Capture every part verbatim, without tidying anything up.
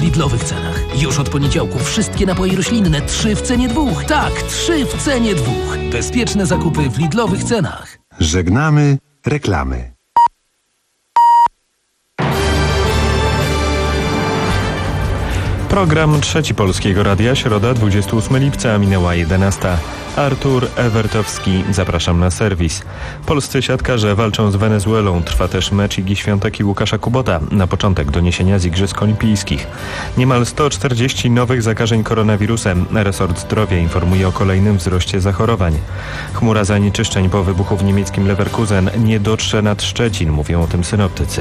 Lidlowych cenach. Już od poniedziałku wszystkie napoje roślinne trzy w cenie dwóch. Tak, trzy w cenie dwóch. Bezpieczne zakupy w Lidlowych cenach. Żegnamy reklamy. Program Trzeci Polskiego Radia, środa dwudziestego ósmego lipca, minęła jedenasta. Artur Ewertowski, zapraszam na serwis. Polscy siatkarze walczą z Wenezuelą. Trwa też mecz Igi Świątek i Łukasza Kubota. Na początek doniesienia z Igrzysk Olimpijskich. Niemal sto czterdzieści nowych zakażeń koronawirusem. Resort Zdrowia informuje o kolejnym wzroście zachorowań. Chmura zanieczyszczeń po wybuchu w niemieckim Leverkusen nie dotrze nad Szczecin, mówią o tym synoptycy.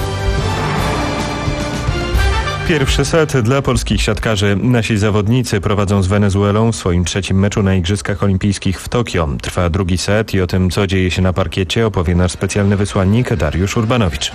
Pierwszy set dla polskich siatkarzy. Nasi zawodnicy prowadzą z Wenezuelą w swoim trzecim meczu na Igrzyskach Olimpijskich w Tokio. Trwa drugi set i o tym, co dzieje się na parkiecie, opowie nasz specjalny wysłannik Dariusz Urbanowicz.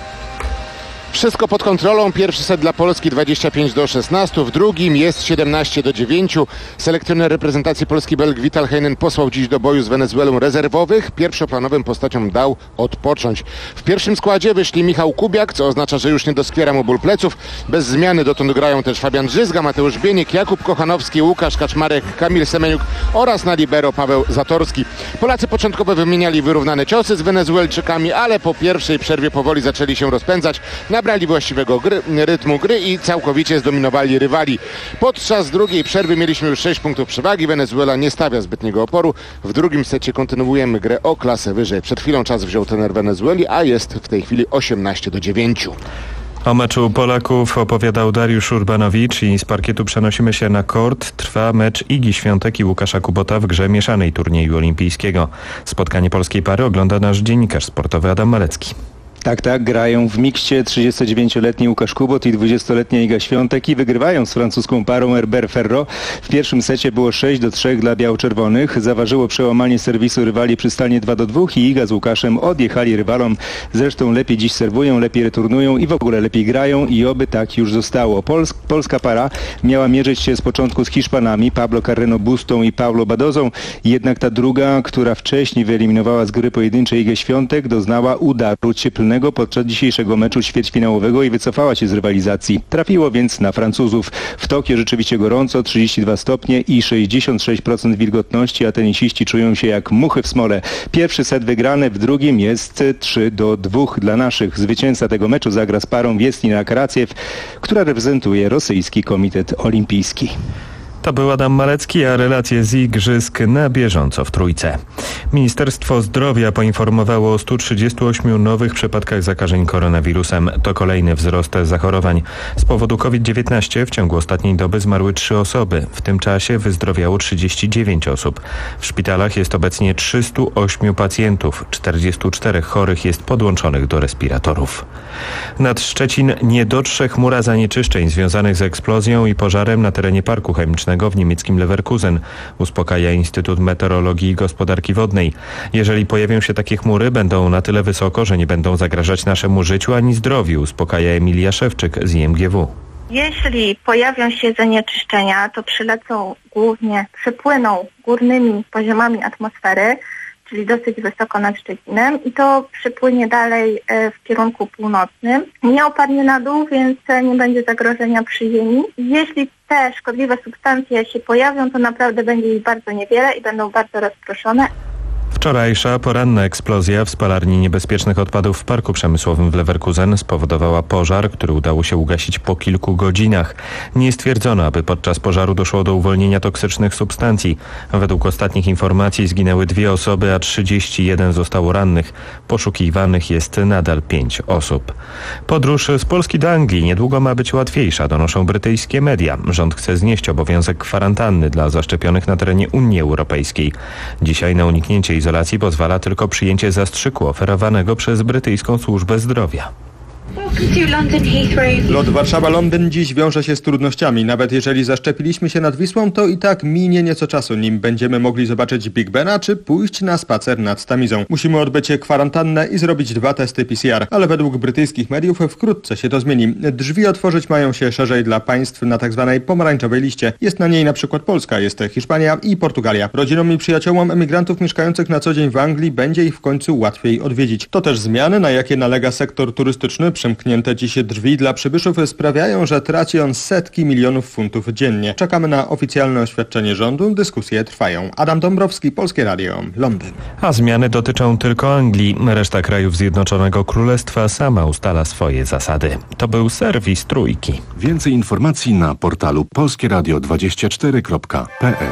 Wszystko pod kontrolą. Pierwszy set dla Polski dwadzieścia pięć do szesnastu. W drugim jest siedemnaście do dziewięciu. Selekcjoner reprezentacji Polski Belg Vital Heinen posłał dziś do boju z Wenezuelą rezerwowych. Pierwszoplanowym postaciom dał odpocząć. W pierwszym składzie wyszli Michał Kubiak, co oznacza, że już nie doskwiera mu ból pleców. Bez zmiany dotąd grają też Fabian Drzyzga, Mateusz Bieniek, Jakub Kochanowski, Łukasz Kaczmarek, Kamil Semeniuk oraz na libero Paweł Zatorski. Polacy początkowo wymieniali wyrównane ciosy z Wenezuelczykami, ale po pierwszej przerwie powoli zaczęli się rozpędzać. Nabrali właściwego gry, rytmu gry i całkowicie zdominowali rywali. Podczas drugiej przerwy mieliśmy już sześć punktów przewagi. Wenezuela nie stawia zbytniego oporu. W drugim secie kontynuujemy grę o klasę wyżej. Przed chwilą czas wziął trener Wenezueli, a jest w tej chwili osiemnaście do dziewięciu. O meczu Polaków opowiadał Dariusz Urbanowicz i z parkietu przenosimy się na kort. Trwa mecz Igi Świątek i Łukasza Kubota w grze mieszanej turnieju olimpijskiego. Spotkanie polskiej pary ogląda nasz dziennikarz sportowy Adam Malecki. Tak, tak, grają w mikście trzydziestodziewięcioletni Łukasz Kubot i dwudziestoletnia Iga Świątek i wygrywają z francuską parą Herbert Ferro. W pierwszym secie było sześć do trzech dla biało-czerwonych. Zaważyło przełamanie serwisu rywali przy stanie dwa do dwóch i Iga z Łukaszem odjechali rywalom. Zresztą lepiej dziś serwują, lepiej returnują i w ogóle lepiej grają i oby tak już zostało. Pols- polska para miała mierzyć się z początku z Hiszpanami, Pablo Carreno Bustą i Paulo Badozą. Jednak ta druga, która wcześniej wyeliminowała z gry pojedynczej Igę Świątek, doznała udaru cieplnego podczas dzisiejszego meczu ćwierćfinałowego i wycofała się z rywalizacji. Trafiło więc na Francuzów. W Tokio rzeczywiście gorąco, trzydzieści dwa stopnie i sześćdziesiąt sześć procent wilgotności, a tenisiści czują się jak muchy w smole. Pierwszy set wygrany, w drugim jest trzy do dwóch dla naszych. Zwycięzca tego meczu zagra z parą Wiestina Karaciew, która reprezentuje rosyjski komitet olimpijski. To był Adam Malecki, a relacje z igrzysk na bieżąco w Trójce. Ministerstwo Zdrowia poinformowało o stu trzydziestu ośmiu nowych przypadkach zakażeń koronawirusem. To kolejny wzrost zachorowań. Z powodu COVID dziewiętnaście w ciągu ostatniej doby zmarły trzy osoby. W tym czasie wyzdrowiało trzydzieści dziewięć osób. W szpitalach jest obecnie trzysta osiem pacjentów. czterdziestu czterech chorych jest podłączonych do respiratorów. Nad Szczecin nie dotrze chmura zanieczyszczeń związanych z eksplozją i pożarem na terenie parku chemicznego w niemieckim Leverkusen, uspokaja Instytut Meteorologii i Gospodarki Wodnej. Jeżeli pojawią się takie chmury, będą na tyle wysoko, że nie będą zagrażać naszemu życiu ani zdrowiu, uspokaja Emilia Szewczyk z I M G W. Jeśli pojawią się zanieczyszczenia, to przylecą głównie, przypłyną górnymi poziomami atmosfery, czyli dosyć wysoko nad Szczecinem i to przypłynie dalej w kierunku północnym. Nie opadnie na dół, więc nie będzie zagrożenia przy ziemi. Jeśli te szkodliwe substancje się pojawią, to naprawdę będzie ich bardzo niewiele i będą bardzo rozproszone. Wczorajsza poranna eksplozja w spalarni niebezpiecznych odpadów w parku przemysłowym w Leverkusen spowodowała pożar, który udało się ugasić po kilku godzinach. Nie stwierdzono, aby podczas pożaru doszło do uwolnienia toksycznych substancji. Według ostatnich informacji zginęły dwie osoby, a trzydzieści jeden zostało rannych. Poszukiwanych jest nadal pięć osób. Podróż z Polski do Anglii niedługo ma być łatwiejsza, donoszą brytyjskie media. Rząd chce znieść obowiązek kwarantanny dla zaszczepionych na terenie Unii Europejskiej. Dzisiaj na uniknięcie izolacji pozwala tylko przyjęcie zastrzyku oferowanego przez brytyjską służbę zdrowia. Lot Warszawa-Londyn dziś wiąże się z trudnościami. Nawet jeżeli zaszczepiliśmy się nad Wisłą, to i tak minie nieco czasu, nim będziemy mogli zobaczyć Big Bena czy pójść na spacer nad Tamizą. Musimy odbyć kwarantannę i zrobić dwa testy P C R, ale według brytyjskich mediów wkrótce się to zmieni. Drzwi otworzyć mają się szerzej dla państw na tzw. pomarańczowej liście. Jest na niej na przykład Polska, jest Hiszpania i Portugalia. Rodzinom i przyjaciołom emigrantów mieszkających na co dzień w Anglii będzie ich w końcu łatwiej odwiedzić. To też zmiany, na jakie nalega sektor turystyczny, przymknięty zamknięte dziś drzwi dla przybyszów sprawiają, że traci on setki milionów funtów dziennie. Czekamy na oficjalne oświadczenie rządu, dyskusje trwają. Adam Dąbrowski, Polskie Radio, Londyn. A zmiany dotyczą tylko Anglii. Reszta krajów Zjednoczonego Królestwa sama ustala swoje zasady. To był serwis Trójki. Więcej informacji na portalu polskieradio dwadzieścia cztery kropka p l.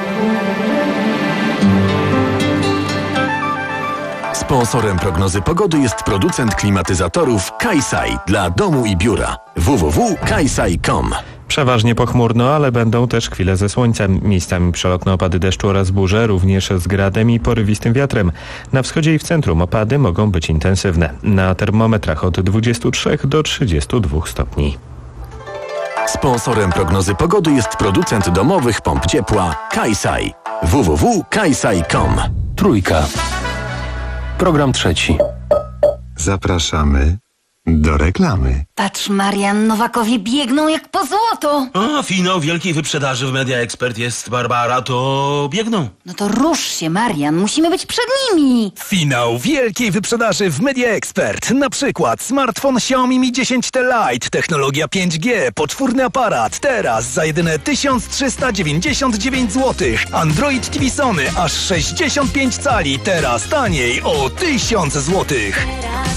Sponsorem prognozy pogody jest producent klimatyzatorów Kaisai dla domu i biura. w w w kropka kaisai kropka com. Przeważnie pochmurno, ale będą też chwile ze słońcem. Miejscami przelotne opady deszczu oraz burze, również z gradem i porywistym wiatrem. Na wschodzie i w centrum opady mogą być intensywne. Na termometrach od dwudziestu trzech do trzydziestu dwóch stopni. Sponsorem prognozy pogody jest producent domowych pomp ciepła Kaisai. w w w kropka kaisai kropka com. Trójka. Program trzeci. Zapraszamy do reklamy. Patrz, Marian, Nowakowie biegną jak po złoto. A, finał wielkiej wyprzedaży w Media Expert jest, Barbara, to biegną. No to rusz się, Marian, musimy być przed nimi. Finał wielkiej wyprzedaży w Media Expert. Na przykład smartfon Xiaomi Mi dziesięć T Lite, technologia pięć G, poczwórny aparat, teraz za jedyne tysiąc trzysta dziewięćdziesiąt dziewięć złotych. Android T V Sony aż sześćdziesiąt pięć cali, teraz taniej o tysiąc złotych.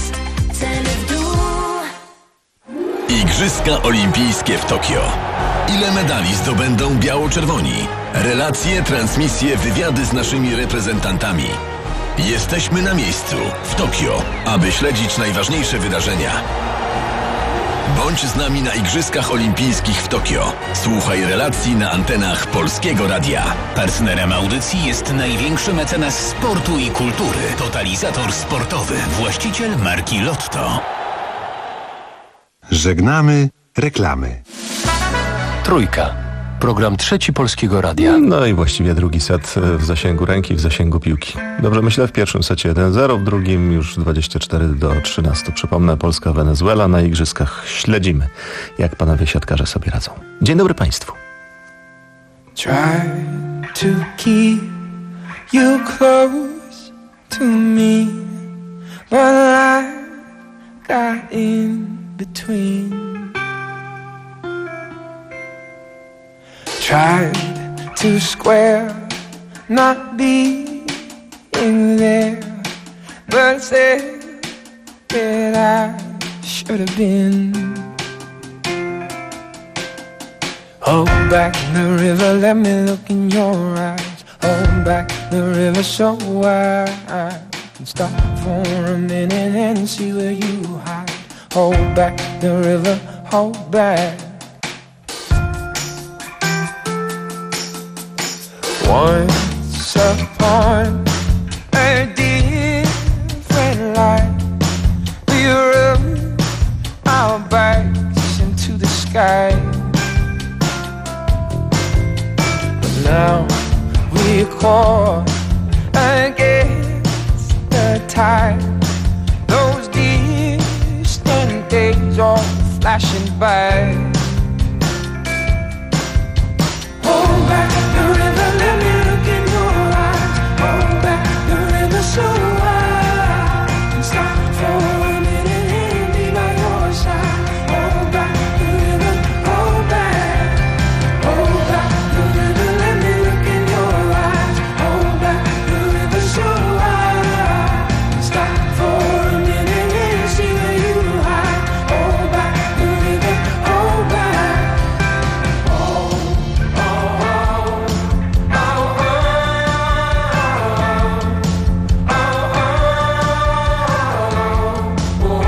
Igrzyska Olimpijskie w Tokio. Ile medali zdobędą biało-czerwoni? Relacje, transmisje, wywiady z naszymi reprezentantami. Jesteśmy na miejscu, w Tokio, aby śledzić najważniejsze wydarzenia. Bądź z nami na Igrzyskach Olimpijskich w Tokio. Słuchaj relacji na antenach Polskiego Radia. Partnerem audycji jest największy mecenas sportu i kultury. Totalizator sportowy, właściciel marki Lotto. Żegnamy reklamy. Trójka. Program trzeci Polskiego Radia. No i właściwie drugi set w zasięgu ręki, w zasięgu piłki. Dobrze myślę, w pierwszym secie jeden zero, w drugim już dwadzieścia cztery do trzynastu. Przypomnę, Polska-Wenezuela na igrzyskach. Śledzimy, jak panowie siatkarze sobie radzą. Dzień dobry państwu. Try to keep you close to me, but I got in between. Tried to square not being there, but said that I should have been. Hold back the river, let me look in your eyes. Hold back the river so I can stop for a minute and see where you hide. Hold back the river, hold back. Once upon a different life, we rubbed our backs into the sky. But now we're caught against the tide. Those distant days are flashing by. Hold back the river, let me look in your eyes. Hold back the river so I can stop for a minute and be by your side. Hold back the river, hold back. Hold back the river, let me look in your eyes. Hold back the river so I can stop for a minute and see where you hide. Hold back the river, hold back. Oh, oh, oh, oh, oh, oh, oh,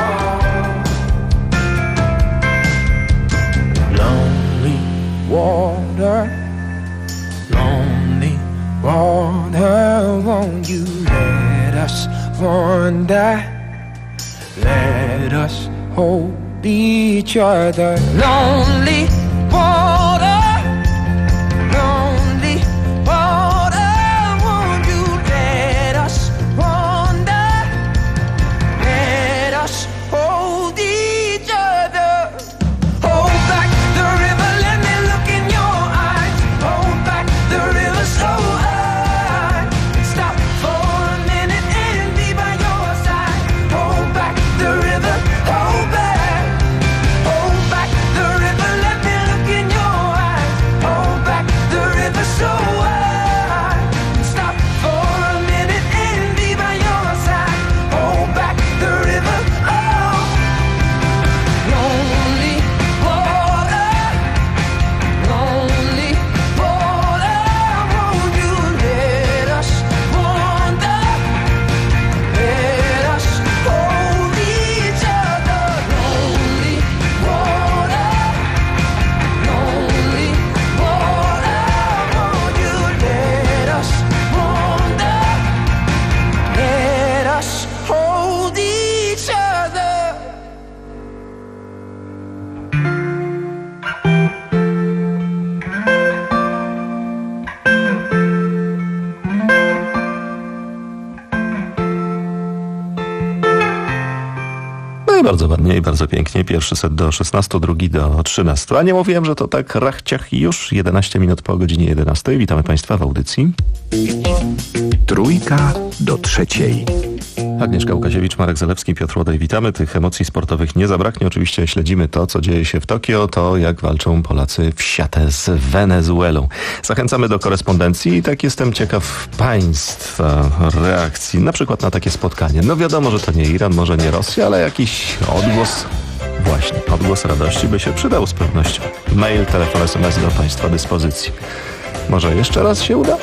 oh. Lonely water, lonely water, won't you let us wander? Let us hold each other. Lonely water, lonely water, won't you let us wander? Let us hold each other. Hold back the river, let me look in your eyes. Hold back the river so I can stop for a minute and be by your side. Hold back the river, hold back. bardzo ładnie i bardzo pięknie. Pierwszy set do szesnastu, drugi do trzynastu. A nie mówiłem, że to tak rachciach już. jedenaście minut po godzinie jedenastej. Witamy Państwa w audycji. Trójka do trzeciej. Agnieszka Łukasiewicz, Marek Zalewski, Piotr Łodej. Witamy. Tych emocji sportowych nie zabraknie. Oczywiście śledzimy to, co dzieje się w Tokio, to jak walczą Polacy w siatę z Wenezuelą. Zachęcamy do korespondencji i tak jestem ciekaw Państwa reakcji, na przykład na takie spotkanie. No wiadomo, że to nie Iran, może nie Rosja, ale jakiś odgłos, właśnie, odgłos radości by się przydał z pewnością. Mail, telefon, es em es do Państwa dyspozycji. Może jeszcze raz się uda?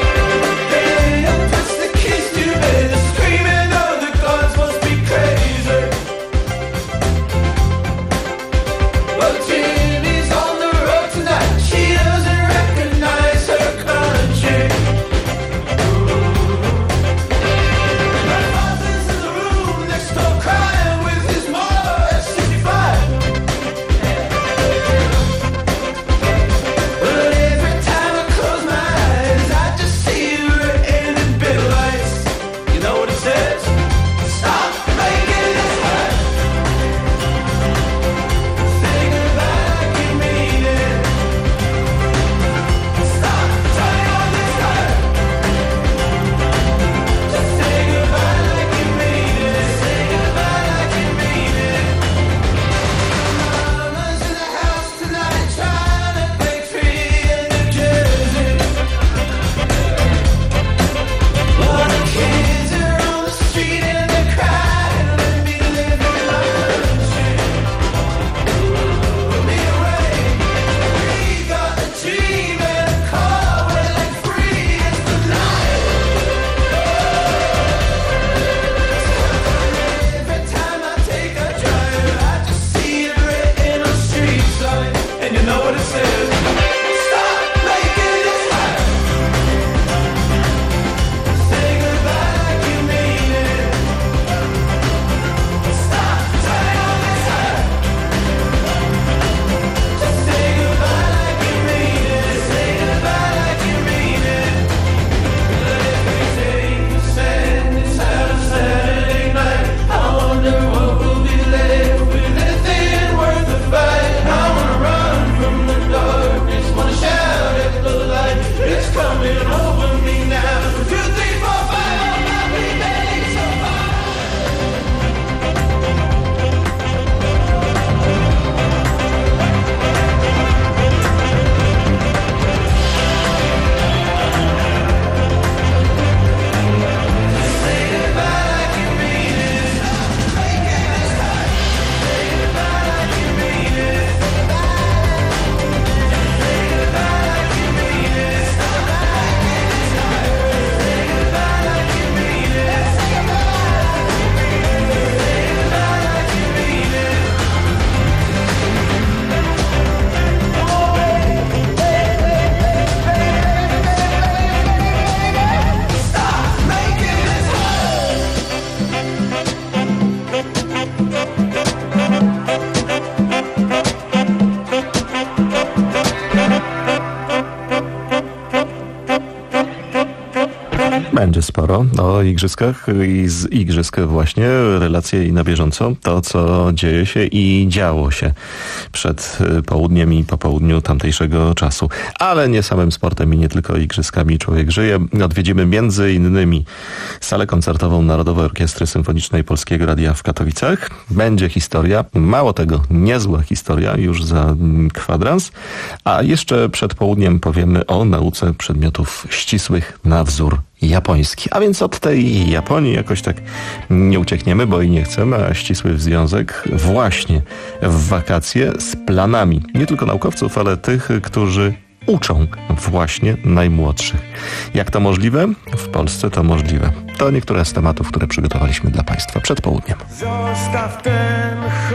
Będzie sporo o igrzyskach i z igrzysk właśnie relacje i na bieżąco to, co dzieje się i działo się przed południem i po południu tamtejszego czasu. Ale nie samym sportem i nie tylko igrzyskami człowiek żyje. Odwiedzimy między innymi salę koncertową Narodowej Orkiestry Symfonicznej Polskiego Radia w Katowicach. Będzie historia, mało tego, niezła historia już za kwadrans, a jeszcze przed południem powiemy o nauce przedmiotów ścisłych na wzór japoński. A więc od tej Japonii jakoś tak nie uciekniemy, bo i nie chcemy, a ścisły związek właśnie w wakacje z planami nie tylko naukowców, ale tych, którzy uczą właśnie najmłodszych. Jak to możliwe? W Polsce to możliwe. To niektóre z tematów, które przygotowaliśmy dla Państwa przed południem. Zostaw ten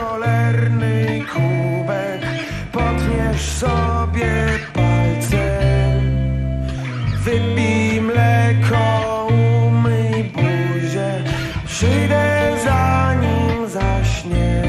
cholerny kubek, potniesz sobie palce, wypij mleko, umyj buzię, przyjdę zanim zaśniesz.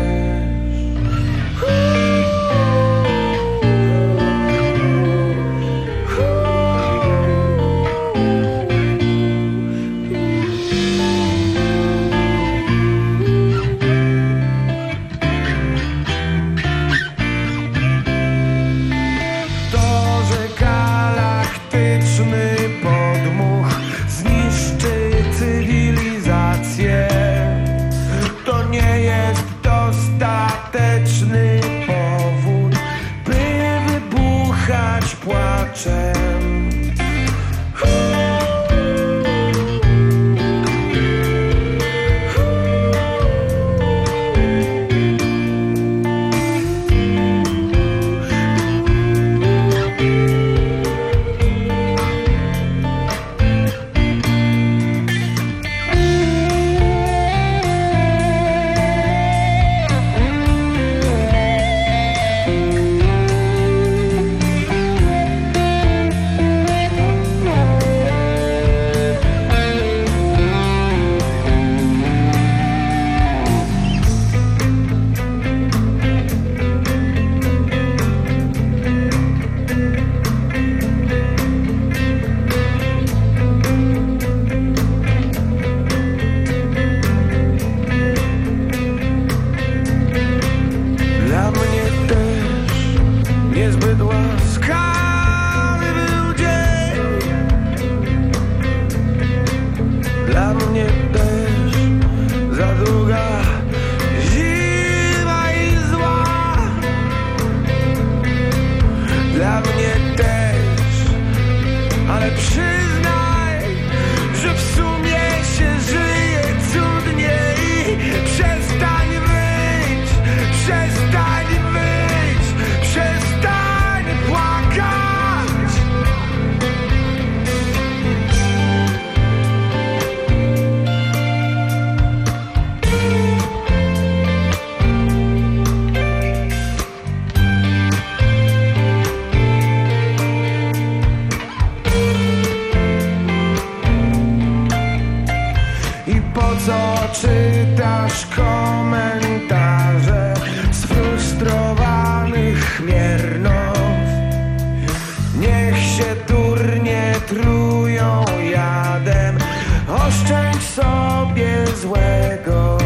niezbyt łaskawy był dzień. Dla mnie też za długa zima i zła. Dla mnie też, ale przyznaj, że w sumie się żyje cudniej. Przestań wyć, przestań wyć, przestań płakać. I po co czytasz komentarze sfrustrowanych miernów? Niech się durnie trują jadem, oszczędź sobie złego.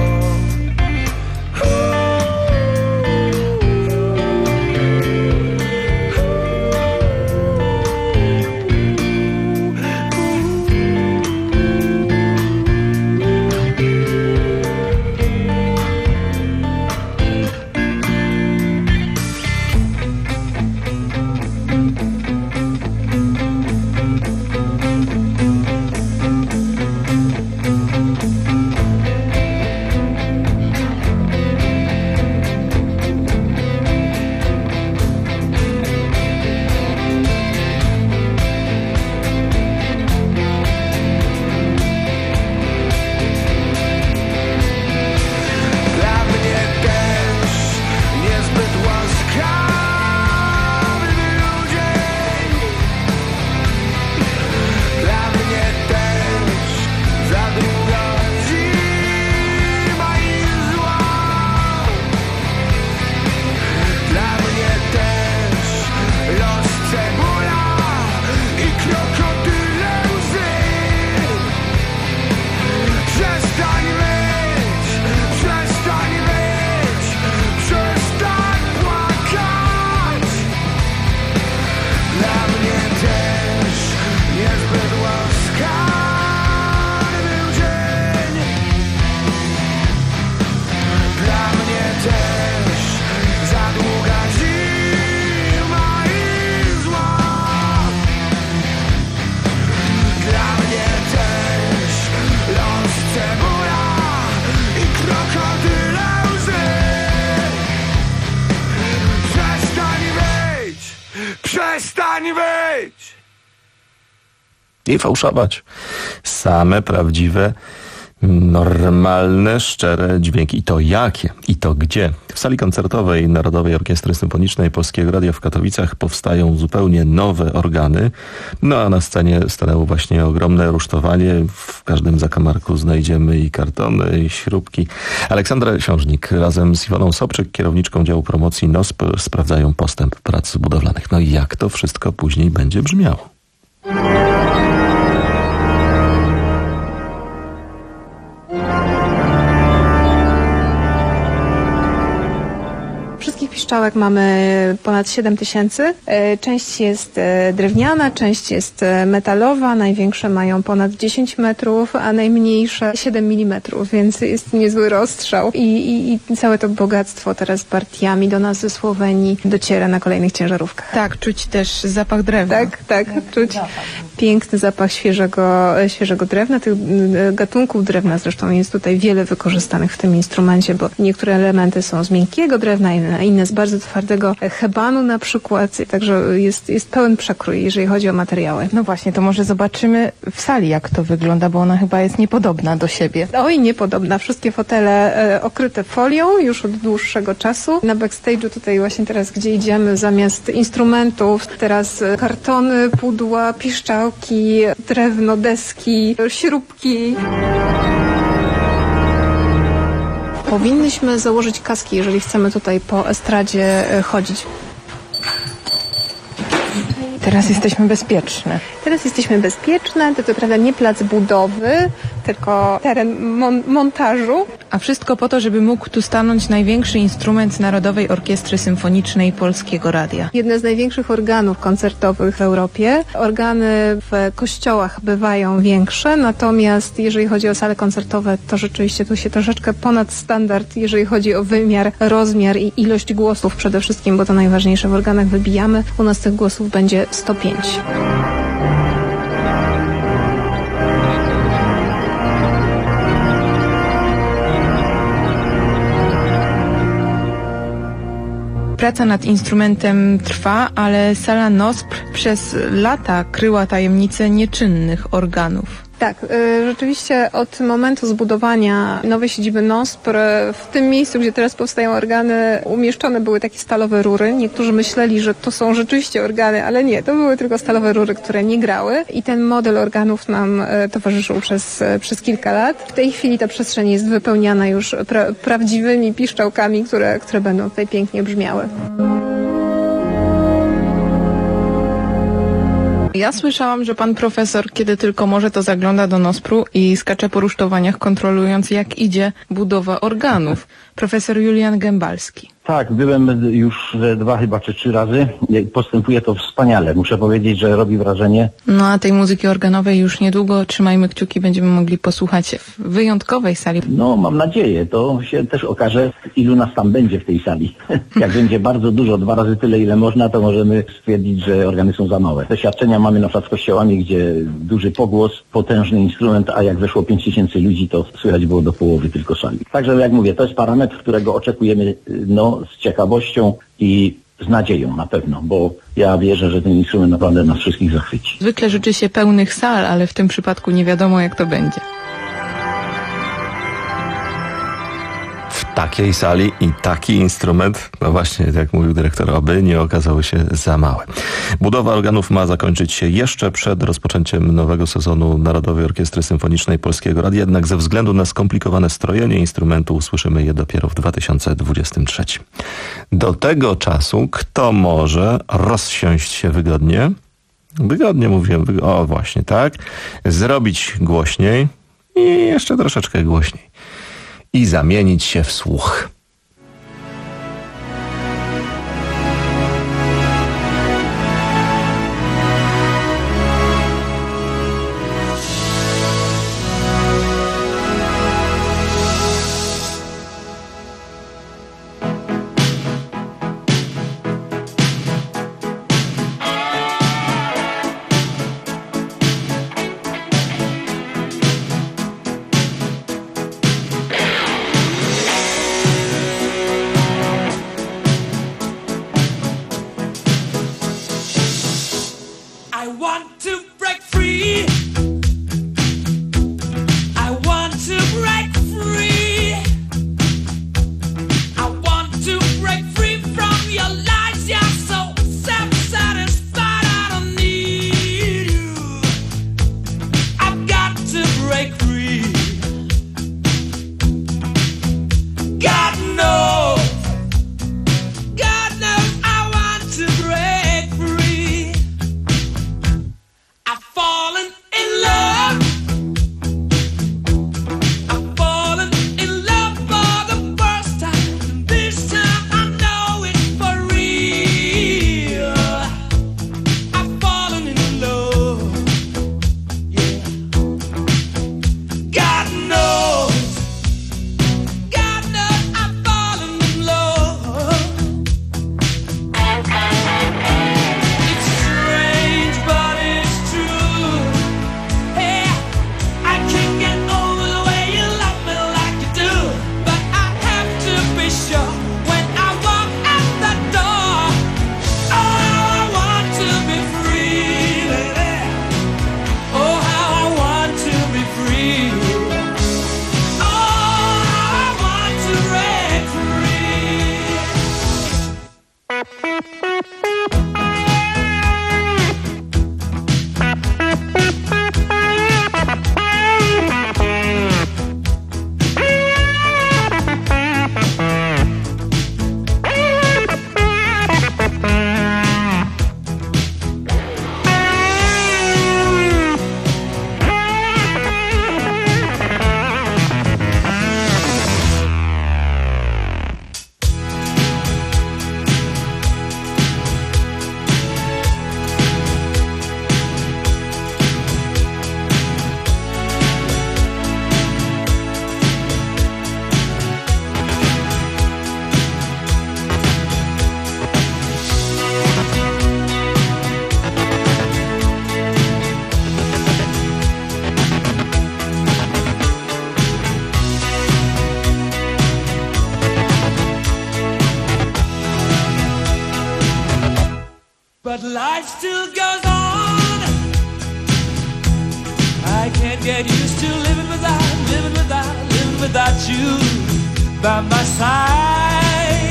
Przestań wyć! I fałszować. Same prawdziwe, normalne, szczere dźwięki. I to jakie? I to gdzie? W sali koncertowej Narodowej Orkiestry Symfonicznej Polskiego Radia w Katowicach powstają zupełnie nowe organy. No a na scenie stanęło właśnie ogromne rusztowanie. W każdym zakamarku znajdziemy i kartony, i śrubki. Aleksandra Książnik razem z Iwoną Sobczyk, kierowniczką działu promocji N O S P, sprawdzają postęp prac budowlanych. No i jak to wszystko później będzie brzmiało? Wszystkich piszczałek mamy ponad siedem tysięcy. Część jest drewniana, część jest metalowa. Największe mają ponad dziesięć metrów, a najmniejsze siedem milimetrów, więc jest niezły rozstrzał. I, i, i całe to bogactwo teraz partiami do nas ze Słowenii dociera na kolejnych ciężarówkach. Tak, czuć też zapach drewna. Tak, tak, czuć piękny zapach świeżego, świeżego drewna. Tych gatunków drewna zresztą jest tutaj wiele wykorzystanych w tym instrumencie, bo niektóre elementy są z miękkiego drewna, a inne z bardzo twardego hebanu na przykład. Także jest, jest pełen przekrój, jeżeli chodzi o materiały. No właśnie, to może zobaczymy w sali, jak to wygląda, bo ona chyba jest niepodobna do siebie. Oj, niepodobna. Wszystkie fotele e, okryte folią już od dłuższego czasu. Na backstage'u tutaj właśnie teraz, gdzie idziemy, zamiast instrumentów, teraz kartony, pudła, piszczałki, drewno, deski, śrubki. Powinnyśmy założyć kaski, jeżeli chcemy tutaj po estradzie chodzić. Teraz jesteśmy bezpieczne. Teraz jesteśmy bezpieczne. To co prawda nie plac budowy, tylko teren mon- montażu. A wszystko po to, żeby mógł tu stanąć największy instrument Narodowej Orkiestry Symfonicznej Polskiego Radia. Jedne z największych organów koncertowych w Europie. Organy w kościołach bywają większe, natomiast jeżeli chodzi o sale koncertowe, to rzeczywiście tu się troszeczkę ponad standard, jeżeli chodzi o wymiar, rozmiar i ilość głosów przede wszystkim, bo to najważniejsze w organach wybijamy. U nas tych głosów będzie sto pięć. Praca nad instrumentem trwa, ale sala NOSPR przez lata kryła tajemnicę nieczynnych organów. Tak, y, rzeczywiście od momentu zbudowania nowej siedziby NOSPR w tym miejscu, gdzie teraz powstają organy, umieszczone były takie stalowe rury. Niektórzy myśleli, że to są rzeczywiście organy, ale nie, to były tylko stalowe rury, które nie grały i ten model organów nam y, towarzyszył przez, y, przez kilka lat. W tej chwili ta przestrzeń jest wypełniana już pra- prawdziwymi piszczałkami, które, które będą tutaj pięknie brzmiały. Ja słyszałam, że pan profesor, kiedy tylko może, to zagląda do NOSPR-u i skacze po rusztowaniach, kontrolując, jak idzie budowa organów. Profesor Julian Gębalski. Tak, byłem już dwa chyba czy trzy razy. Postępuje to wspaniale. Muszę powiedzieć, że robi wrażenie. No a tej muzyki organowej już niedługo, trzymajmy kciuki, będziemy mogli posłuchać w wyjątkowej sali. No mam nadzieję, to się też okaże, ilu nas tam będzie w tej sali. Jak będzie bardzo dużo, dwa razy tyle, ile można, to możemy stwierdzić, że organy są za małe. Doświadczenia mamy na przykład z kościołami, gdzie duży pogłos, potężny instrument, a jak weszło pięć tysięcy ludzi, to słychać było do połowy tylko sali. Także jak mówię, to jest parametr, którego oczekujemy no, z ciekawością i z nadzieją na pewno, bo ja wierzę, że ten instrument naprawdę nas wszystkich zachwyci. Zwykle życzy się pełnych sal, ale w tym przypadku nie wiadomo, jak to będzie. W takiej sali i taki instrument, no właśnie, jak mówił dyrektor, oby nie okazały się za małe. Budowa organów ma zakończyć się jeszcze przed rozpoczęciem nowego sezonu Narodowej Orkiestry Symfonicznej Polskiego Radia, jednak ze względu na skomplikowane strojenie instrumentu usłyszymy je dopiero w dwa tysiące dwudziestym trzecim. Do tego czasu kto może rozsiąść się wygodnie? Wygodnie mówię, o właśnie tak, zrobić głośniej i jeszcze troszeczkę głośniej. I zamienić się w słuch. But life still goes on. I can't get used to living without, living without, living without you by my side.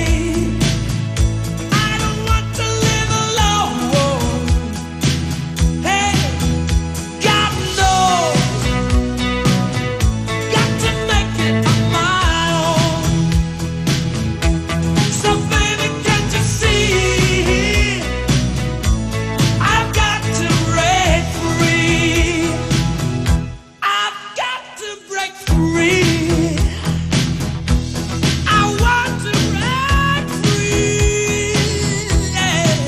I don't want to live alone. Hey, God knows, got to make it on my own. So baby, can't you see? I've got to break free. I've got to break free. I want to break free. Yeah.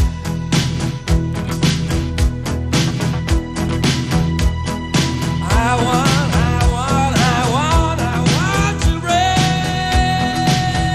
I want, I want, I want, I want to break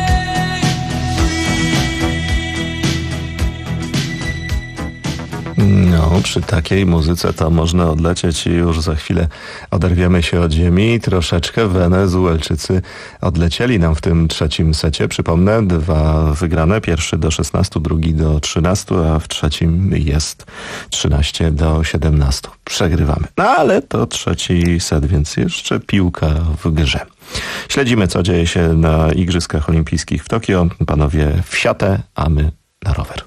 No, przy takiej muzyce to można odlecieć i już za chwilę oderwiemy się od ziemi. Troszeczkę Wenezuelczycy odlecieli nam w tym trzecim secie. Przypomnę, dwa wygrane. Pierwszy do szesnastu, drugi do trzynastu, a w trzecim jest trzynaście do siedemnastu. Przegrywamy. No ale to trzeci set, więc jeszcze piłka w grze. Śledzimy, co dzieje się na Igrzyskach Olimpijskich w Tokio. Panowie w siatę, a my na rower.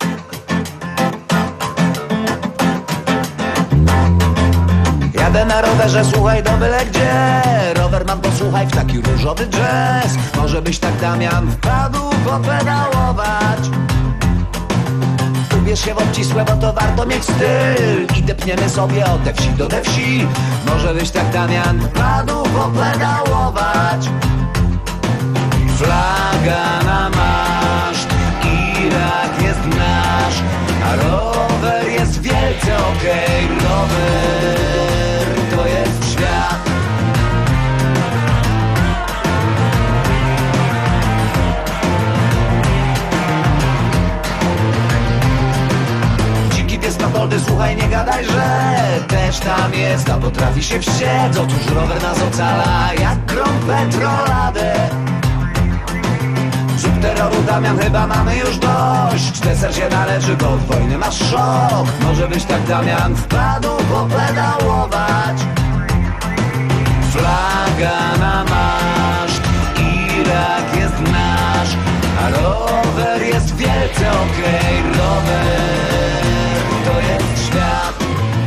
Jadę na rowerze, słuchaj, do byle gdzie. Rower mam, posłuchaj, w taki różowy jazz. Może byś tak, Damian, wpadł popedałować. Ubierz się w obcisłe, bo to warto mieć styl. I depniemy sobie od te wsi do te wsi. Może byś tak, Damian, wpadł popedałować. Flaga na maszt, Irak jest nasz, a rower jest wielce okej, okay. Rower to jest świat. Dziki pies Matoldy, słuchaj, nie gadaj, że też tam jest, a potrafi się wściec. Otóż rower nas ocala jak grom petroladę. Zup terroru, Damian, chyba mamy już dość. Deser się należy, bo od wojny masz szok. Może byś tak, Damian, wpadł popedałować. Flaga na maszt, Irak jest nasz, a rower jest wielce okej, okay. Rower to jest świat.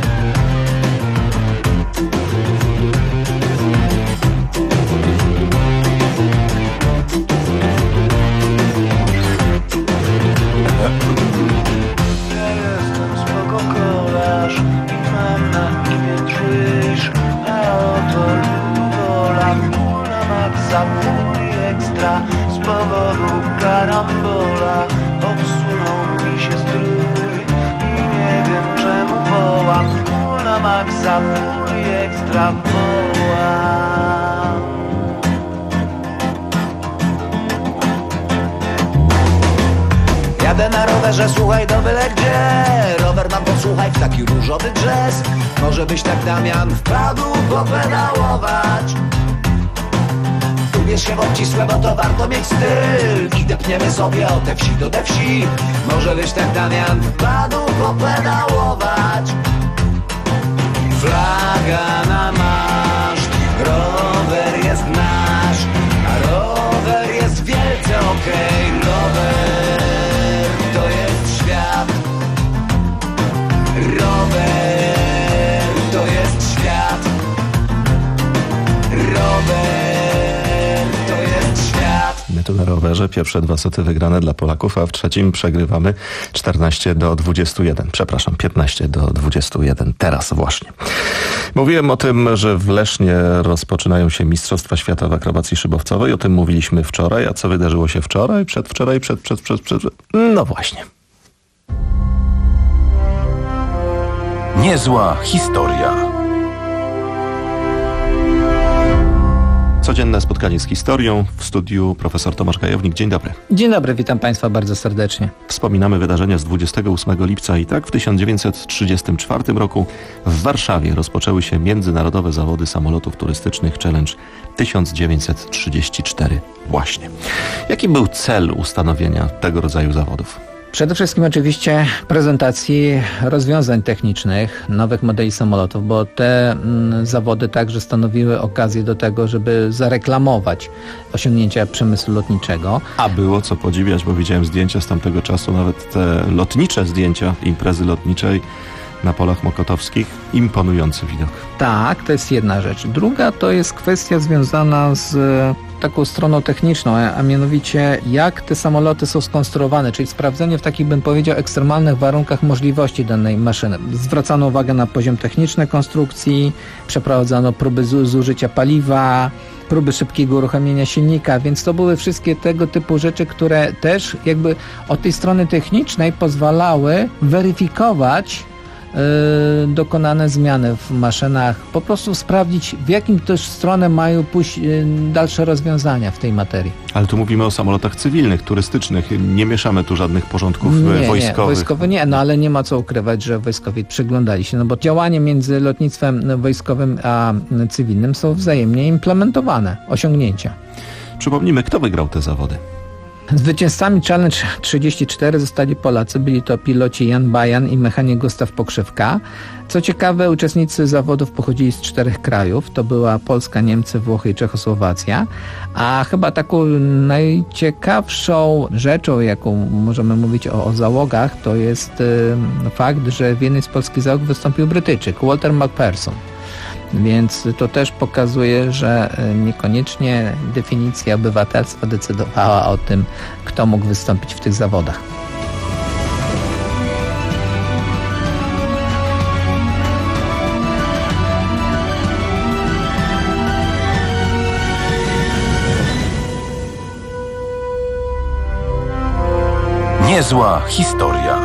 Ja jestem spoko kolarz i mam na imię Krzyż, a oto Lugola, na maksa, mój ekstra. Z powodu karambola obsunął mi się strój i nie wiem czemu wołam. Na maksa, mój ekstra wołam. Jadę na rowerze, słuchaj, do byle gdzie. Rower mam, posłuchaj, w taki różowy jazz. Może byś tak, Damian, wpadł popedałować. Ubierz się w obcisłe, bo to warto mieć styl. I depniemy sobie od te wsi do te wsi. Może byś tak, Damian, wpadł popedałować. Flaga na maszt, rower jest nasz, a rower jest wielce okej, okay. Rower to jest świat. Rower to jest świat. Rower to jest świat. My tu na rowerze, pierwsze dwa sety wygrane dla Polaków, a w trzecim przegrywamy czternaście do dwudziestu jeden. Przepraszam, piętnaście do dwudziestu jeden. Teraz właśnie. Mówiłem o tym, że w Lesznie rozpoczynają się Mistrzostwa Świata w akrobacji szybowcowej. O tym mówiliśmy wczoraj. A co wydarzyło się wczoraj, przedwczoraj, przed, przed, przed, przed... No właśnie. Niezła historia. Codzienne spotkanie z historią. W studiu profesor Tomasz Gajownik. Dzień dobry. Dzień dobry, witam Państwa bardzo serdecznie. Wspominamy wydarzenia z dwudziestego ósmego lipca i tak w tysiąc dziewięćset trzydziestym czwartym roku w Warszawie rozpoczęły się międzynarodowe zawody samolotów turystycznych Challenge tysiąc dziewięćset trzydzieści cztery właśnie. Jaki był cel ustanowienia tego rodzaju zawodów? Przede wszystkim oczywiście prezentacji rozwiązań technicznych, nowych modeli samolotów, bo te mm, zawody także stanowiły okazję do tego, żeby zareklamować osiągnięcia przemysłu lotniczego. A było co podziwiać, bo widziałem zdjęcia z tamtego czasu, nawet te lotnicze zdjęcia imprezy lotniczej na polach mokotowskich. Imponujący widok. Tak, to jest jedna rzecz. Druga to jest kwestia związana z taką stroną techniczną, a mianowicie jak te samoloty są skonstruowane, czyli sprawdzenie w takich, bym powiedział, ekstremalnych warunkach możliwości danej maszyny. Zwracano uwagę na poziom techniczny konstrukcji, przeprowadzano próby zużycia paliwa, próby szybkiego uruchomienia silnika, więc to były wszystkie tego typu rzeczy, które też jakby od tej strony technicznej pozwalały weryfikować Yy, dokonane zmiany w maszynach, po prostu sprawdzić, w jakim też stronę mają pójść yy, dalsze rozwiązania w tej materii. Ale tu mówimy o samolotach cywilnych, turystycznych. Nie mieszamy tu żadnych porządków nie, wojskowych. Nie, wojskowe nie, no ale nie ma co ukrywać, że wojskowi przyglądali się, no bo działanie między lotnictwem wojskowym a cywilnym są wzajemnie implementowane, osiągnięcia. Przypomnijmy, kto wygrał te zawody. Zwycięzcami Challenge trzydzieści cztery zostali Polacy, byli to piloci Jan Bajan i mechanik Gustaw Pokrzywka. Co ciekawe, uczestnicy zawodów pochodzili z czterech krajów, to była Polska, Niemcy, Włochy i Czechosłowacja, a chyba taką najciekawszą rzeczą, jaką możemy mówić o, o załogach, to jest y, fakt, że w jednej z polskich załóg wystąpił Brytyjczyk, Walter McPherson. Więc to też pokazuje, że niekoniecznie definicja obywatelstwa decydowała o tym, kto mógł wystąpić w tych zawodach. Niezła historia.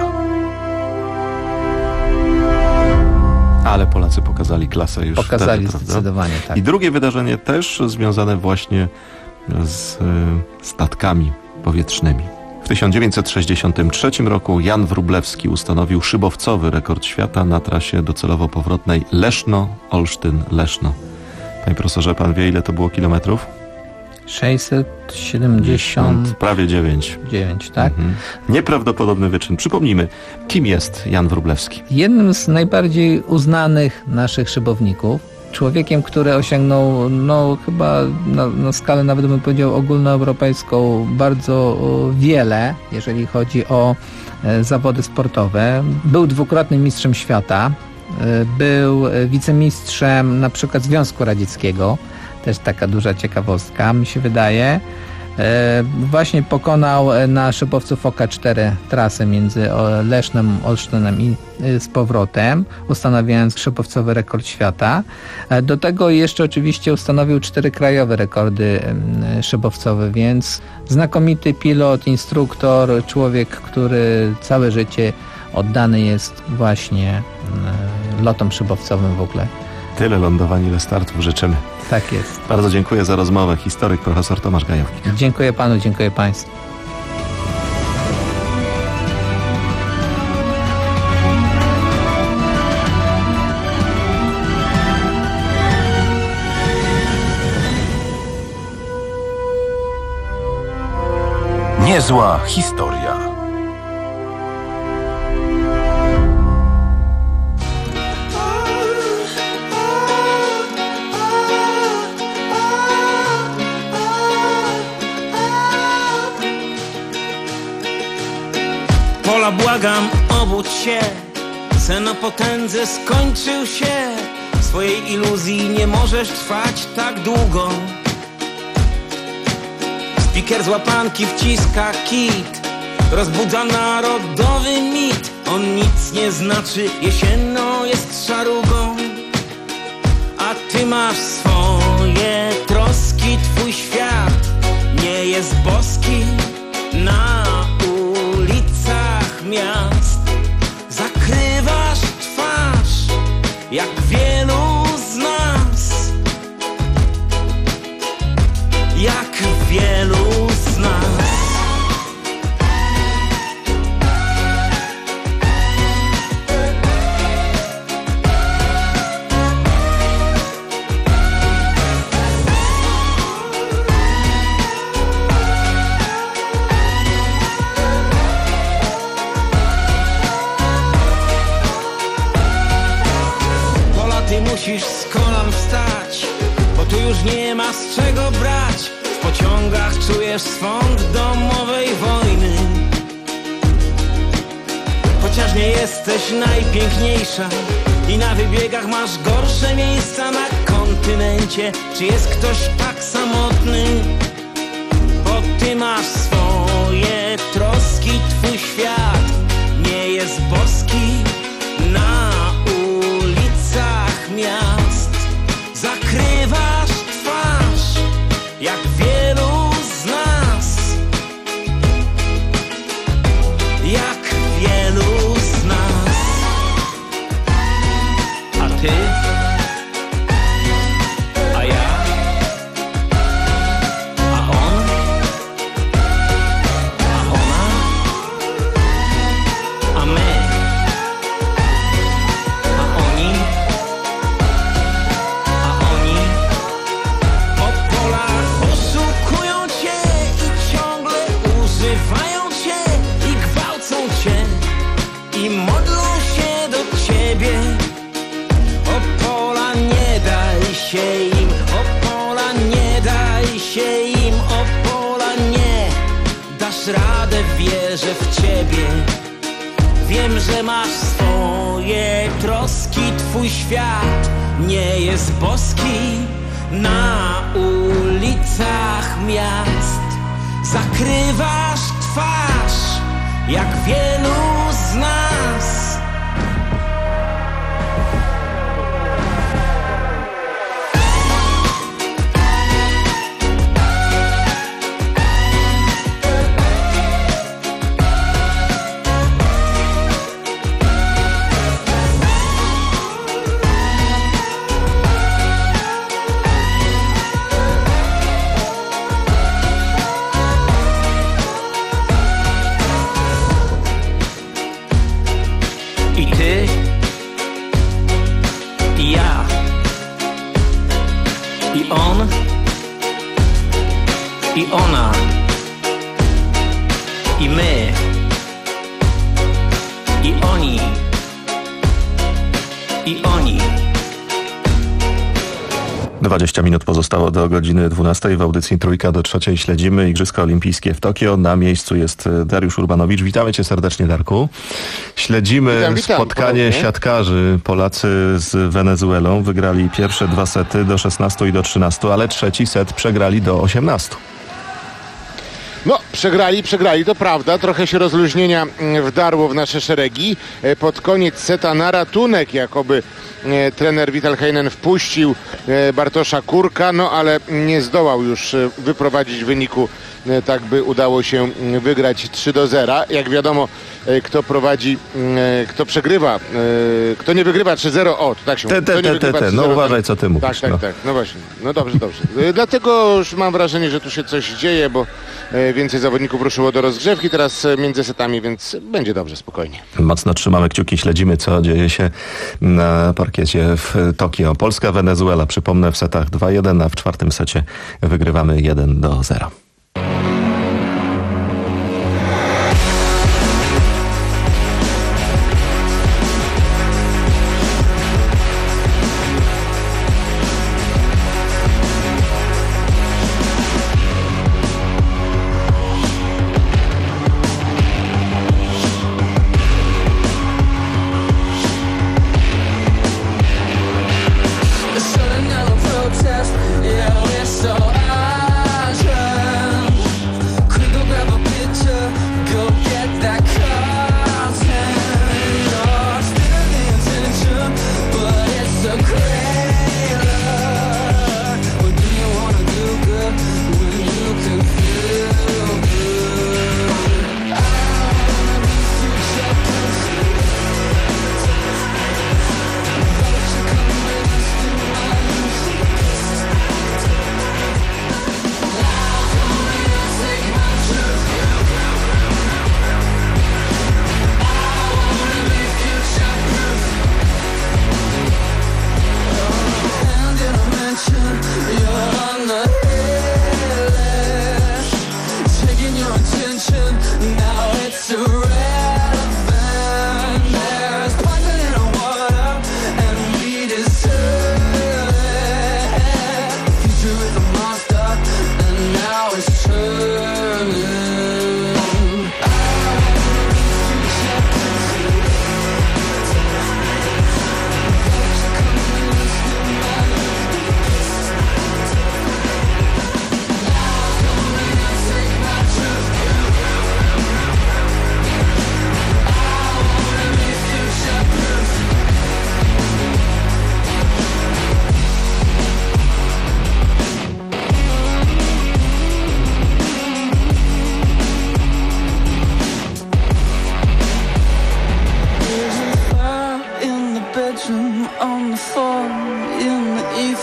Ale Polacy pokazali klasę już Pokazali wtedy, zdecydowanie, prawda? tak. I drugie wydarzenie też związane właśnie z y, statkami powietrznymi. W tysiąc dziewięćset sześćdziesiątym trzecim roku Jan Wróblewski ustanowił szybowcowy rekord świata na trasie docelowo powrotnej Leszno-Olsztyn-Leszno. Panie profesorze, pan wie, ile to było kilometrów? sześćset siedemdziesiąt prawie dziewięć. dziewięć, tak? Mhm. Nieprawdopodobny wyczyn. Przypomnijmy, kim jest Jan Wróblewski? Jednym z najbardziej uznanych naszych szybowników, człowiekiem, który osiągnął, no chyba na, na skalę nawet bym powiedział ogólnoeuropejską bardzo o, wiele, jeżeli chodzi o e, zawody sportowe. Był dwukrotnym mistrzem świata, e, był wicemistrzem na przykład Związku Radzieckiego, też taka duża ciekawostka, mi się wydaje. E, właśnie pokonał na szybowcu Foka cztery trasy między Lesznem, Olsztynem i e, z powrotem, ustanawiając szybowcowy rekord świata. E, do tego jeszcze oczywiście ustanowił cztery krajowe rekordy e, szybowcowe, więc znakomity pilot, instruktor, człowiek, który całe życie oddany jest właśnie e, lotom szybowcowym w ogóle. Tyle lądowań, ile startów życzymy. Tak jest. Bardzo dziękuję za rozmowę. Historyk profesor Tomasz Gajownik. Dziękuję panu, dziękuję państwu. Niezła historia. Pola, błagam, obudź się. Sen o potędze skończył się. W swojej iluzji nie możesz trwać tak długo. Spiker z łapanki wciska kit, rozbudza narodowy mit. On nic nie znaczy, jesienno jest szarugą. A ty masz swoje troski, twój świat nie jest boski. Na ulicach miast zakrywasz twarz, jak wielu z nas, jak wielu z nas. musisz z kolan wstać, bo tu już nie ma z czego brać. W pociągach czujesz swąd domowej wojny. Chociaż nie jesteś najpiękniejsza i na wybiegach masz gorsze miejsca na kontynencie, czy jest ktoś tak samotny? Bo ty masz swoje troski, twój świat nie jest boski. Na ulicach miast zakrywasz twarz, jak wielu z nas, jak wielu z nas. A ty? A ja? A on? A ona? A my? A oni? A oni? Po polach oszukują cię i ciągle używają cię i gwałcą cię i modlą się do ciebie. Opola, nie daj się im, Opola, nie daj się im, Opola, nie dasz radę, wierzę w ciebie. Wiem, że masz swoje troski, twój świat nie jest boski. Na ulicach miast zakrywasz twarz, jak wielu z nas. I ty, i ja, i on, i ona, i my, i oni, i oni. dwadzieścia minut pozostało do godziny dwunastej. W audycji Trójka do trzeciej śledzimy Igrzyska Olimpijskie w Tokio. Na miejscu jest Dariusz Urbanowicz. Witamy cię serdecznie, Darku. Śledzimy Witam, witam, spotkanie ponownie. siatkarzy. Polacy z Wenezuelą wygrali pierwsze dwa sety do szesnastu i do trzynastu, ale trzeci set przegrali do osiemnastu. No, przegrali, przegrali, to prawda. Trochę się rozluźnienia mm, wdarło w nasze szeregi. E, Pod koniec seta na ratunek jakoby e, trener Vital Heinen wpuścił e, Bartosza Kurka, no ale nie zdołał już e, wyprowadzić wyniku, e, tak by udało się mm, wygrać trzy do zera. Jak wiadomo, e, kto prowadzi, e, kto przegrywa, e, kto nie wygrywa trzy zero, o, to tak się Te, mówi. te, Kto nie te, wygrywa te, te. trzy No zero, uważaj, co ty mówisz. Tak, tak, no. tak. No właśnie. No dobrze, dobrze. E, Dlatego już mam wrażenie, że tu się coś dzieje, bo e, więcej zawodników ruszyło do rozgrzewki teraz e, między setami, więc będzie dobrze, spokojnie. Mocno trzymamy kciuki, śledzimy, co dzieje się na parkiecie w Tokio. Polska, Wenezuela, przypomnę, w setach dwa jeden, a w czwartym secie wygrywamy jeden do zera. Sudden yellow protest, yeah, we're so urgent.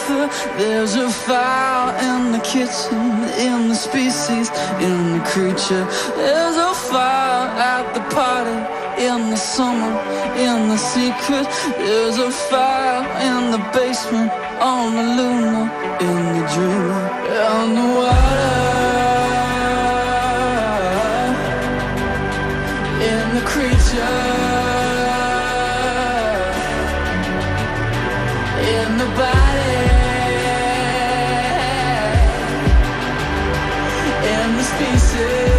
ether. There's a fire in the kitchen, in the species, in the creature. There's a fire at the party, in the summer, in the secret. There's a fire in the basement, on the lunar, in the dreamer, on the water, in the creature, in the body, in the species.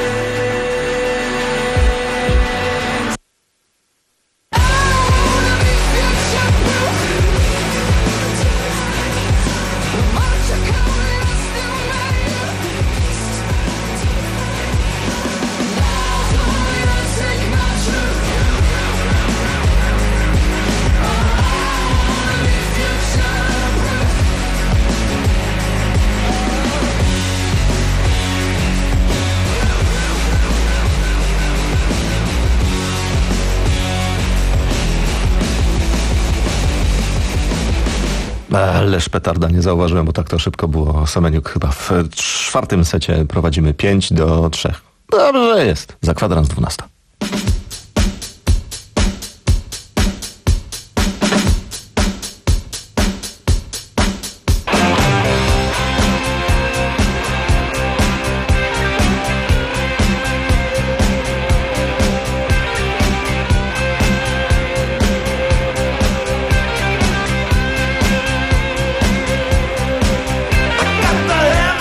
Ależ petarda, nie zauważyłem, bo tak to szybko było. Semeniuk chyba w czwartym secie prowadzimy pięć do trzech. Dobrze jest. Za kwadrans dwunasta.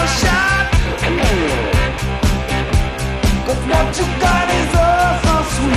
What you got is all so sweet.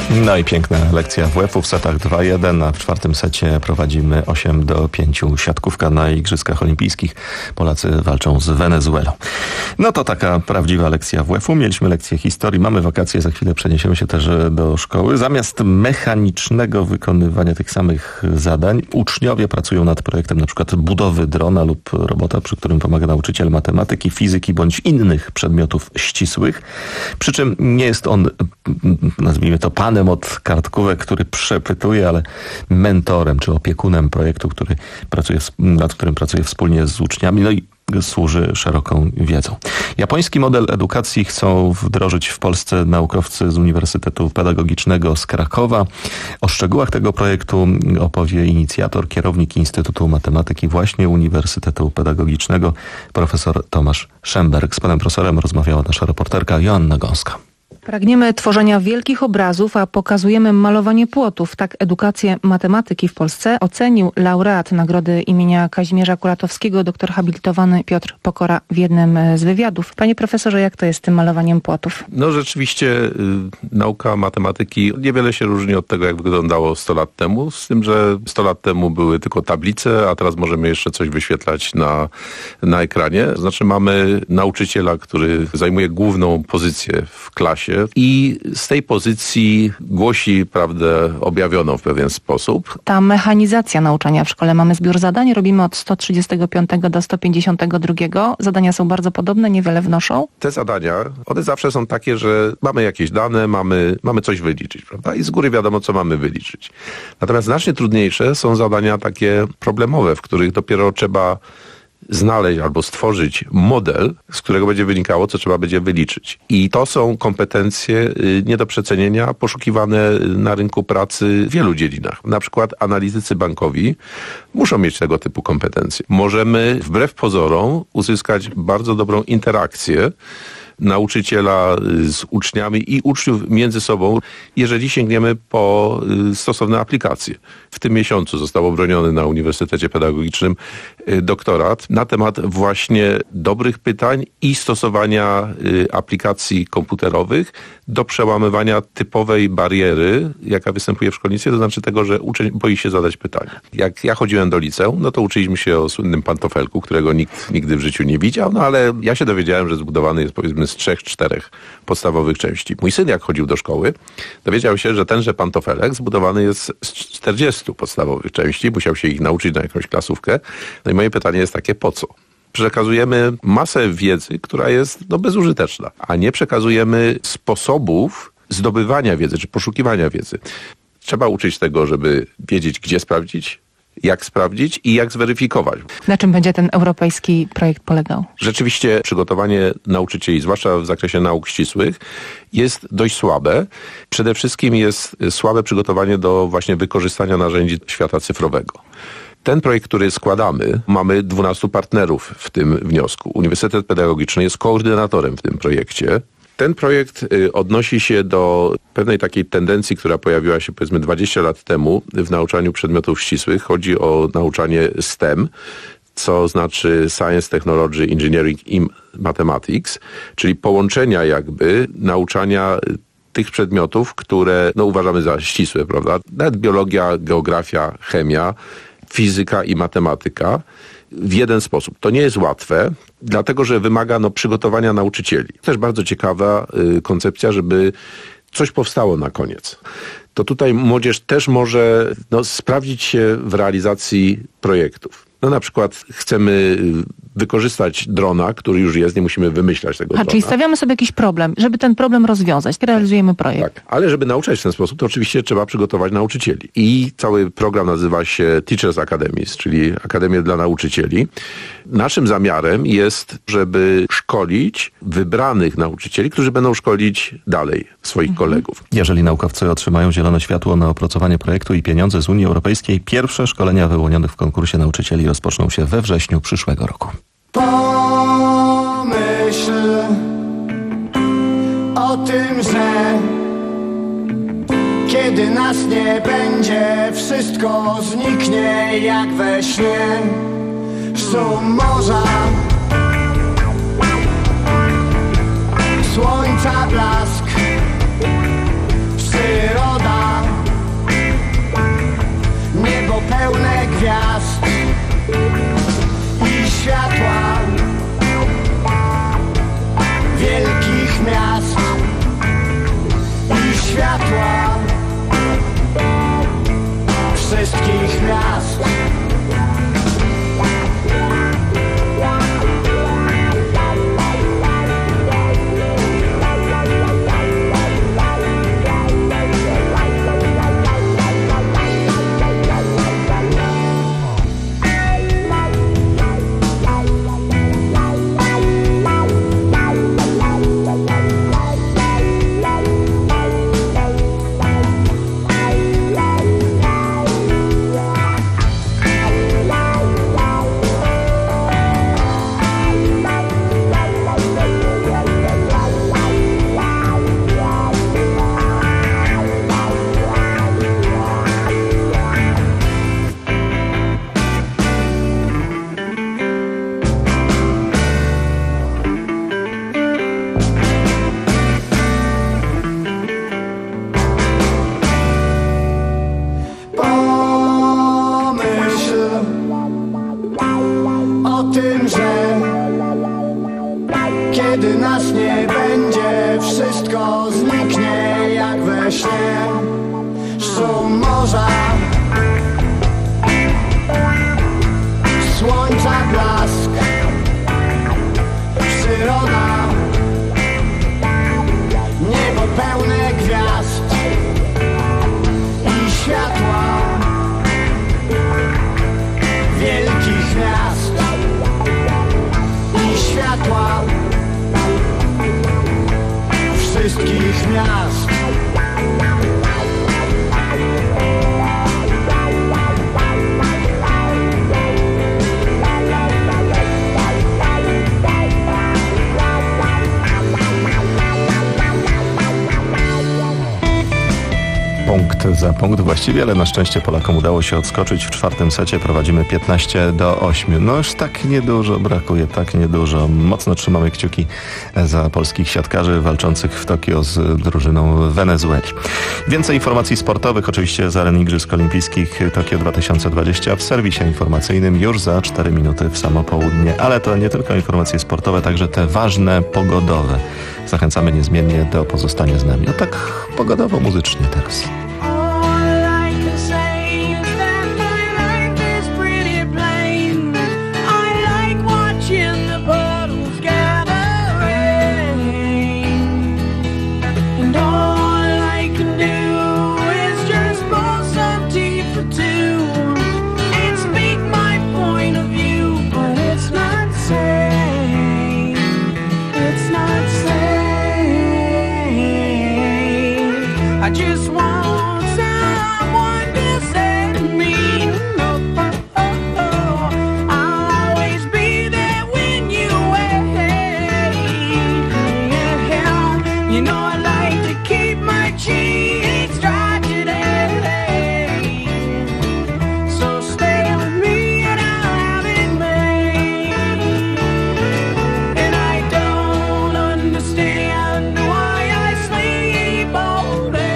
No i piękna lekcja W F-u w setach dwa jeden, a w czwartym secie prowadzimy osiem do pięciu. Siatkówka na Igrzyskach Olimpijskich. Polacy walczą z Wenezuelą. No to taka prawdziwa lekcja W F-u. Mieliśmy lekcję historii, mamy wakacje, za chwilę przeniesiemy się też do szkoły. Zamiast mechanicznego wykonywania tych samych zadań, uczniowie pracują nad projektem na przykład budowy drona lub robota, przy którym pomaga nauczyciel matematyki, fizyki bądź innych przedmiotów ścisłych. Przy czym nie jest on, nazwijmy to, panem od kartkówek, który przepytuje, ale mentorem czy opiekunem projektu, który pracuje, nad którym pracuje wspólnie z uczniami. No i służy szeroką wiedzą. Japoński model edukacji chcą wdrożyć w Polsce naukowcy z Uniwersytetu Pedagogicznego z Krakowa. O szczegółach tego projektu opowie inicjator, kierownik Instytutu Matematyki właśnie Uniwersytetu Pedagogicznego, profesor Tomasz Szemberg. Z panem profesorem rozmawiała nasza reporterka Joanna Gąska. Pragniemy tworzenia wielkich obrazów, a pokazujemy malowanie płotów. Tak edukację matematyki w Polsce ocenił laureat nagrody imienia Kazimierza Kuratowskiego, doktor habilitowany Piotr Pokora w jednym z wywiadów. Panie profesorze, jak to jest z tym malowaniem płotów? No rzeczywiście y, nauka matematyki niewiele się różni od tego, jak wyglądało sto lat temu, z tym, że sto lat temu były tylko tablice, a teraz możemy jeszcze coś wyświetlać na, na ekranie. Znaczy mamy nauczyciela, który zajmuje główną pozycję w klasie, i z tej pozycji głosi prawdę objawioną w pewien sposób. Ta mechanizacja nauczania w szkole. Mamy zbiór zadań, robimy od sto trzydziestego piątego do sto pięćdziesiątego drugiego. Zadania są bardzo podobne, niewiele wnoszą. Te zadania, one zawsze są takie, że mamy jakieś dane, mamy, mamy coś wyliczyć, prawda? I z góry wiadomo, co mamy wyliczyć. Natomiast znacznie trudniejsze są zadania takie problemowe, w których dopiero trzeba znaleźć albo stworzyć model, z którego będzie wynikało, co trzeba będzie wyliczyć. I to są kompetencje nie do przecenienia, poszukiwane na rynku pracy w wielu dziedzinach. Na przykład analitycy bankowi muszą mieć tego typu kompetencje. Możemy wbrew pozorom uzyskać bardzo dobrą interakcję nauczyciela z uczniami i uczniów między sobą, jeżeli sięgniemy po stosowne aplikacje. W tym miesiącu został obroniony na Uniwersytecie Pedagogicznym doktorat na temat właśnie dobrych pytań i stosowania aplikacji komputerowych do przełamywania typowej bariery, jaka występuje w szkolnictwie, to znaczy tego, że uczeń boi się zadać pytania. Jak ja chodziłem do liceum, no to uczyliśmy się o słynnym pantofelku, którego nikt nigdy w życiu nie widział, no ale ja się dowiedziałem, że zbudowany jest powiedzmy z trzech, czterech podstawowych części. Mój syn, jak chodził do szkoły, dowiedział się, że tenże pantofelek zbudowany jest z czterdziestu podstawowych części. Musiał się ich nauczyć na jakąś klasówkę. No i moje pytanie jest takie, po co? Przekazujemy masę wiedzy, która jest no, bezużyteczna, a nie przekazujemy sposobów zdobywania wiedzy, czy poszukiwania wiedzy. Trzeba uczyć tego, żeby wiedzieć, gdzie sprawdzić, jak sprawdzić i jak zweryfikować. Na czym będzie ten europejski projekt polegał? Rzeczywiście przygotowanie nauczycieli, zwłaszcza w zakresie nauk ścisłych, jest dość słabe. Przede wszystkim jest słabe przygotowanie do właśnie wykorzystania narzędzi świata cyfrowego. Ten projekt, który składamy, mamy dwunastu partnerów w tym wniosku. Uniwersytet Pedagogiczny jest koordynatorem w tym projekcie. Ten projekt odnosi się do pewnej takiej tendencji, która pojawiła się powiedzmy dwadzieścia lat temu w nauczaniu przedmiotów ścisłych. Chodzi o nauczanie S T E M, co znaczy Science, Technology, Engineering i Mathematics, czyli połączenia jakby nauczania tych przedmiotów, które no, uważamy za ścisłe, prawda? Nawet biologia, geografia, chemia, fizyka i matematyka w jeden sposób. To nie jest łatwe, dlatego że wymaga no, przygotowania nauczycieli. Też bardzo ciekawa y, koncepcja, żeby coś powstało na koniec. To tutaj młodzież też może no, sprawdzić się w realizacji projektów. No na przykład chcemy wykorzystać drona, który już jest, nie musimy wymyślać tego A, drona. czyli stawiamy sobie jakiś problem, żeby ten problem rozwiązać, realizujemy projekt. Tak, ale żeby nauczać w ten sposób, to oczywiście trzeba przygotować nauczycieli. I cały program nazywa się Teachers Academies, czyli Akademie dla Nauczycieli. Naszym zamiarem jest, żeby szkolić wybranych nauczycieli, którzy będą szkolić dalej swoich mhm. kolegów. Jeżeli naukowcy otrzymają zielone światło na opracowanie projektu i pieniądze z Unii Europejskiej, pierwsze szkolenia wyłonionych w konkursie nauczycieli rozpoczną się we wrześniu przyszłego roku. Pomyśl o tym, że kiedy nas nie będzie, wszystko zniknie jak we śnie. Szum morza, słońca blask, przyroda we śnie szum morza, słońca blask, przyroda, niebo pełne gwiazd i światła wielkich miast i światła wszystkich miast. Punkt za punkt właściwie, ale na szczęście Polakom udało się odskoczyć. W czwartym secie prowadzimy piętnaście do ośmiu. No już tak niedużo brakuje, tak niedużo. Mocno trzymamy kciuki za polskich siatkarzy walczących w Tokio z drużyną Wenezueli. Więcej informacji sportowych oczywiście z aren Igrzysk Olimpijskich Tokio dwa tysiące dwadzieścia w serwisie informacyjnym już za cztery minuty w samo południe. Ale to nie tylko informacje sportowe, także te ważne, pogodowe. Zachęcamy niezmiennie do pozostania z nami. No tak pogodowo-muzycznie teraz. I just want someone to say to me, oh, oh, oh, oh, I'll always be there when you wait. Yeah, you know I like to keep my cheeks dry today. So stay with me and I'll have it made. And I don't understand why I sleep all day.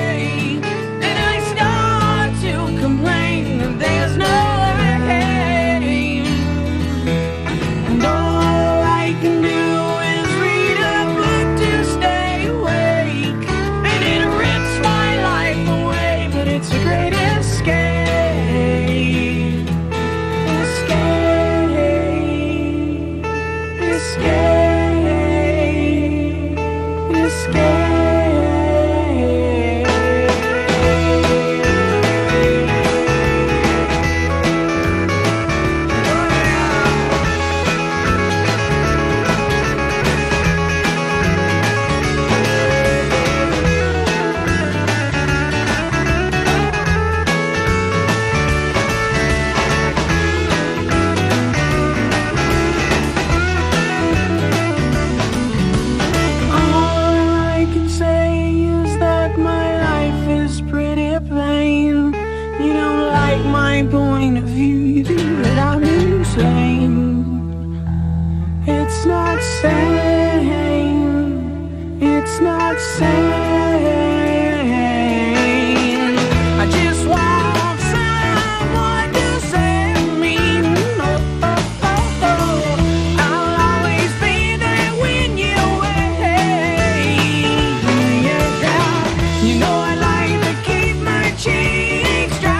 Point of view, you do it, I'm insane. It's not sane. It's not sane. I just want someone to say to me, oh, oh, oh, oh, I'll always be there when you wait. Yeah, you know I like to keep my cheeks dry.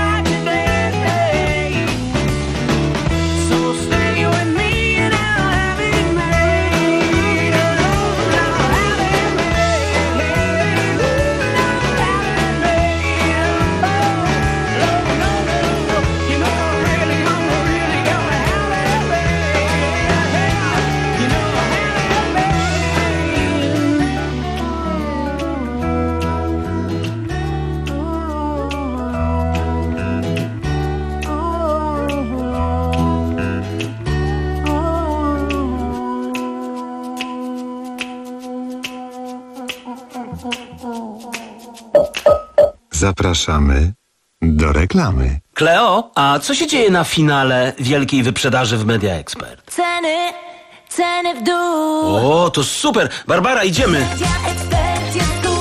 Zapraszamy do reklamy. Kleo, a co się dzieje na finale wielkiej wyprzedaży w Media Expert? Ceny, ceny w dół. O, to super! Barbara, idziemy! Media Expert jest tu.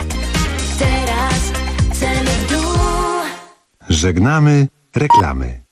Teraz ceny w dół. Żegnamy reklamy.